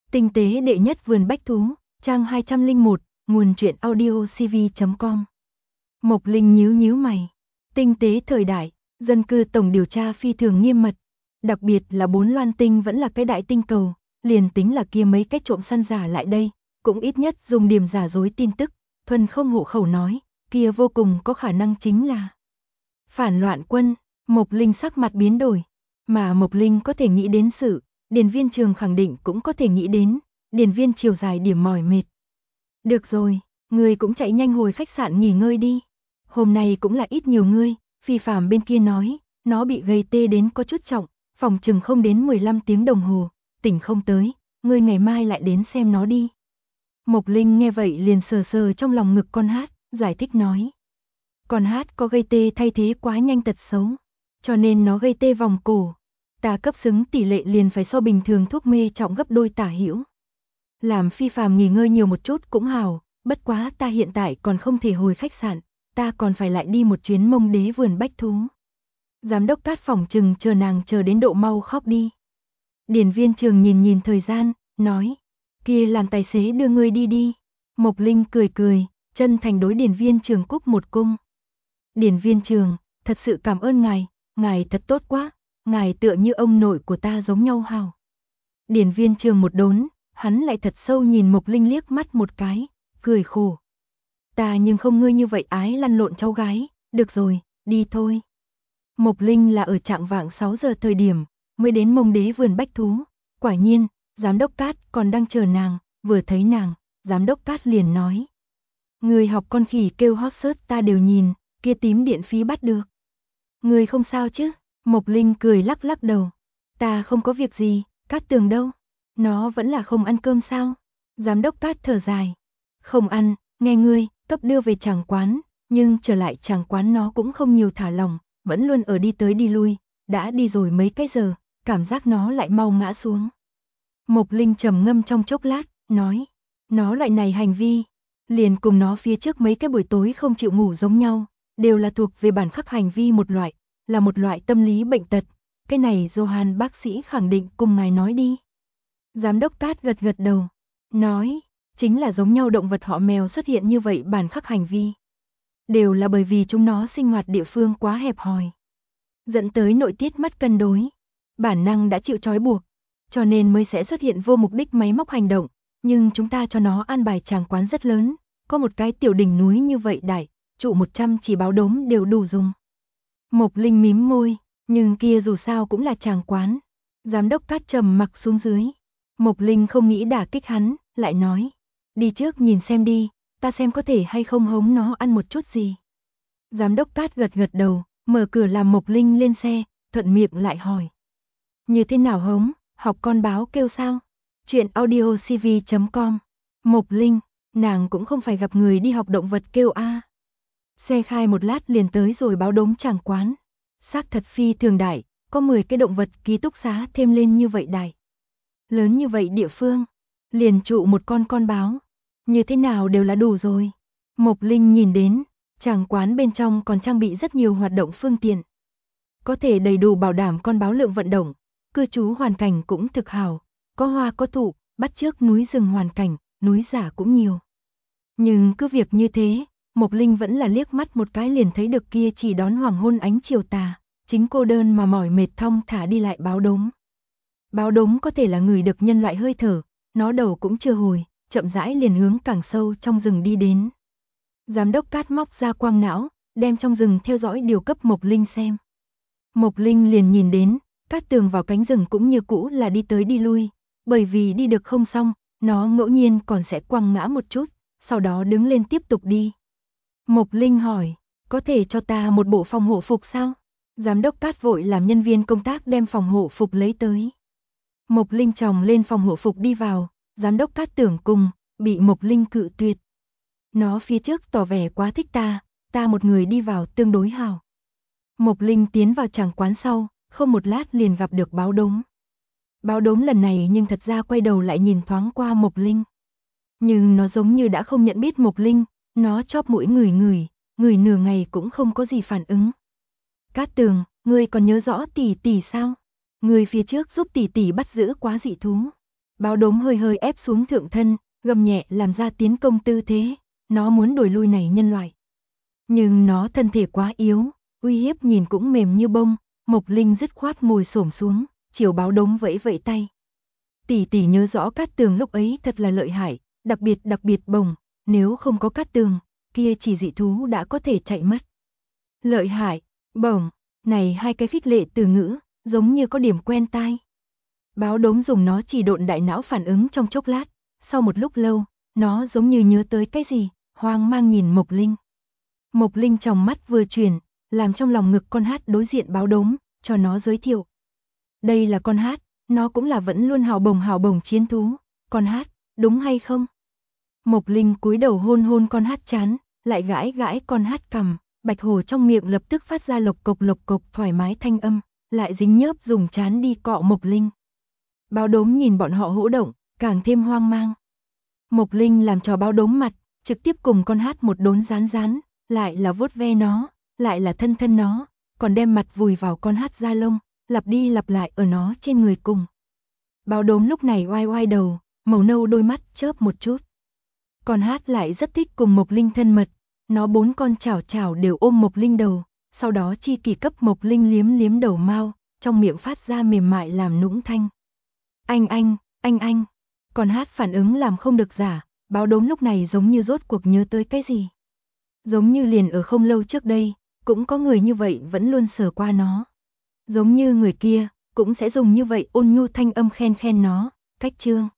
Tinh tế đệ nhất vườn bách thú, trang 201, nguồn truyện audio cv.com. Mộc Linh nhíu nhíu mày. Tinh tế thời đại, dân cư tổng điều tra phi thường nghiêm mật. Đặc biệt là 4 loan tinh vẫn là cái đại tinh cầu, liền tính là kia mấy cái trộm săn giả lại đây, cũng ít nhất dùng điểm giả dối tin tức, thuần không hộ khẩu nói, kia vô cùng có khả năng chính là phản loạn quân. Mộc Linh sắc mặt biến đổi, mà Mộc Linh có thể nghĩ đến sự, Điền Viên Trường khẳng định cũng có thể nghĩ đến, Điền Viên chiều dài điểm mỏi mệt. Được rồi, ngươi cũng chạy nhanh hồi khách sạn nghỉ ngơi đi. Hôm nay cũng là ít nhiều ngươi, Phi Phàm bên kia nói, nó bị gây tê đến có chút trọng, phòng chừng không đến 15 tiếng đồng hồ, tỉnh không tới, ngươi ngày mai lại đến xem nó đi. Mộc Linh nghe vậy liền sờ sờ trong lòng ngực con hát, giải thích nói. Con hát có gây tê thay thế quá nhanh tật xấu, cho nên nó gây tê vòng cổ. Ta cấp xứng tỷ lệ liền phải so bình thường thuốc mê trọng gấp đôi tả hữu. Làm Phi Phàm nghỉ ngơi nhiều một chút cũng hào, bất quá ta hiện tại còn không thể hồi khách sạn, ta còn phải lại đi một chuyến Mông Đế vườn bách thú. Giám đốc Cát phòng chừng chờ nàng chờ đến độ mau khóc đi. Điền Viên Trường nhìn nhìn thời gian, nói, kia làm tài xế đưa ngươi đi đi. Mộc Linh cười cười, chân thành đối Điền Viên Trường cúc một cung. Điền Viên Trường, thật sự cảm ơn ngài thật tốt quá, ngài tựa như ông nội của ta giống nhau hào. Điền Viên Trường một đốn, hắn lại thật sâu nhìn Mộc Linh liếc mắt một cái, cười khổ. Ta nhưng không ngươi như vậy ái lăn lộn cháu gái, được rồi, đi thôi. Mộc Linh là ở trạng vạng 6 giờ thời điểm, mới đến Mông Đế vườn bách thú. Quả nhiên, giám đốc Cát còn đang chờ nàng, vừa thấy nàng, giám đốc Cát liền nói. Người học con khỉ kêu hot search ta đều nhìn, kia tím điện phí bắt được. Người không sao chứ? Mộc Linh cười lắc lắc đầu. Ta không có việc gì, Cát Tường đâu? Nó vẫn là không ăn cơm sao? Giám đốc Cát thở dài. Không ăn, nghe ngươi, cấp đưa về tràng quán, nhưng trở lại tràng quán nó cũng không nhiều thả lỏng, vẫn luôn ở đi tới đi lui, đã đi rồi mấy cái giờ, cảm giác nó lại mau ngã xuống. Mộc Linh trầm ngâm trong chốc lát, nói, nó loại này hành vi, liền cùng nó phía trước mấy cái buổi tối không chịu ngủ giống nhau, đều là thuộc về bản khắc hành vi một loại, là một loại tâm lý bệnh tật. Cái này Johan bác sĩ khẳng định cùng ngài nói đi. Giám đốc Cát gật gật đầu, nói, chính là giống nhau động vật họ mèo xuất hiện như vậy bản khắc hành vi. Đều là bởi vì chúng nó sinh hoạt địa phương quá hẹp hòi, dẫn tới nội tiết mất cân đối, bản năng đã chịu trói buộc, cho nên mới sẽ xuất hiện vô mục đích máy móc hành động, nhưng chúng ta cho nó an bài tràng quán rất lớn, có một cái tiểu đỉnh núi như vậy đại, trụ 100 chỉ báo đốm đều đủ dùng. Mộc Linh mím môi, nhưng kia dù sao cũng là tràng quán. Giám đốc Cát trầm mặc xuống dưới. Mộc Linh không nghĩ đả kích hắn, lại nói, đi trước nhìn xem đi, ta xem có thể hay không hống nó ăn một chút gì. Giám đốc Cát gật gật đầu, mở cửa làm Mộc Linh lên xe, thuận miệng lại hỏi. Như thế nào hống, học con báo kêu sao? Chuyện audio cv.com. Mộc Linh, nàng cũng không phải gặp người đi học động vật kêu a. Xe khai một lát liền tới rồi báo đốm tràng quán. Xác thật phi thường đại, có 10 cái động vật ký túc xá thêm lên như vậy đại. Lớn như vậy địa phương, liền trụ một con báo, như thế nào đều là đủ rồi. Mộc Linh nhìn đến, tràng quán bên trong còn trang bị rất nhiều hoạt động phương tiện. Có thể đầy đủ bảo đảm con báo lượng vận động, cư trú hoàn cảnh cũng thực hảo, có hoa có thụ, bắt chước núi rừng hoàn cảnh, núi giả cũng nhiều. Nhưng cứ việc như thế, Mộc Linh vẫn là liếc mắt một cái liền thấy được kia chỉ đón hoàng hôn ánh chiều tà, chính cô đơn mà mỏi mệt thong thả đi lại báo đốm. Báo đốm có thể là người được nhân loại hơi thở, nó đầu cũng chưa hồi, chậm rãi liền hướng càng sâu trong rừng đi đến. Giám đốc Cát móc ra quang não, đem trong rừng theo dõi điều cấp Mộc Linh xem. Mộc Linh liền nhìn đến, Cát Tường vào cánh rừng cũng như cũ là đi tới đi lui, bởi vì đi được không xong, nó ngẫu nhiên còn sẽ quăng ngã một chút, sau đó đứng lên tiếp tục đi. Mộc Linh hỏi, có thể cho ta một bộ phòng hộ phục sao? Giám đốc Cát vội làm nhân viên công tác đem phòng hộ phục lấy tới. Mộc Linh chồng lên phòng hộ phục đi vào, giám đốc Cát tưởng cùng, bị Mộc Linh cự tuyệt. Nó phía trước tỏ vẻ quá thích ta một người đi vào tương đối hào. Mộc Linh tiến vào tràng quán sau, không một lát liền gặp được báo đốm. Báo đốm lần này nhưng thật ra quay đầu lại nhìn thoáng qua Mộc Linh. Nhưng nó giống như đã không nhận biết Mộc Linh, nó chóp mũi ngửi nửa ngày cũng không có gì phản ứng. Cát Tường, ngươi còn nhớ rõ tỷ tỷ sao? Ngươi phía trước giúp tỷ tỷ bắt giữ quá dị thú. Báo đốm hơi hơi ép xuống thượng thân, gầm nhẹ làm ra tiến công tư thế, nó muốn đuổi lui này nhân loại. Nhưng nó thân thể quá yếu, uy hiếp nhìn cũng mềm như bông, Mộc Linh dứt khoát ngồi xổm xuống, chiều báo đốm vẫy vẫy tay. Tỷ tỷ nhớ rõ Cát Tường lúc ấy thật là lợi hại, đặc biệt bổng, nếu không có Cát Tường, kia chỉ dị thú đã có thể chạy mất. Lợi hại, bổng, này hai cái khích lệ từ ngữ, giống như có điểm quen tai. Báo đốm dùng nó chỉ độn đại não phản ứng trong chốc lát, sau một lúc lâu, nó giống như nhớ tới cái gì, hoang mang nhìn Mộc Linh. Mộc Linh trong mắt vừa chuyển, làm trong lòng ngực con hát đối diện báo đốm, cho nó giới thiệu. Đây là con hát, nó cũng là vẫn luôn hào bồng chiến thú, con hát, đúng hay không? Mộc Linh cúi đầu hôn hôn con hát chán, lại gãi gãi con hát cằm, bạch hổ trong miệng lập tức phát ra lộc cộc thoải mái thanh âm, lại dính nhớp dùng chán đi cọ Mộc Linh. Báo đốm nhìn bọn họ hỗ động, càng thêm hoang mang. Mộc Linh làm cho báo đốm mặt, trực tiếp cùng con hát một đốn rán, lại là vuốt ve nó, lại là thân nó, còn đem mặt vùi vào con hát da lông, lặp đi lặp lại ở nó trên người cùng. Báo đốm lúc này oai đầu, màu nâu đôi mắt chớp một chút. Con hát lại rất thích cùng Mộc Linh thân mật, nó 4 con chảo đều ôm Mộc Linh đầu, sau đó chi kỷ cấp Mộc Linh liếm đầu mao, trong miệng phát ra mềm mại làm nũng thanh. Anh. Con hát phản ứng làm không được giả, báo đốm lúc này giống như rốt cuộc nhớ tới cái gì. Giống như liền ở không lâu trước đây, cũng có người như vậy vẫn luôn sờ qua nó. Giống như người kia, cũng sẽ dùng như vậy ôn nhu thanh âm khen nó, cách chương.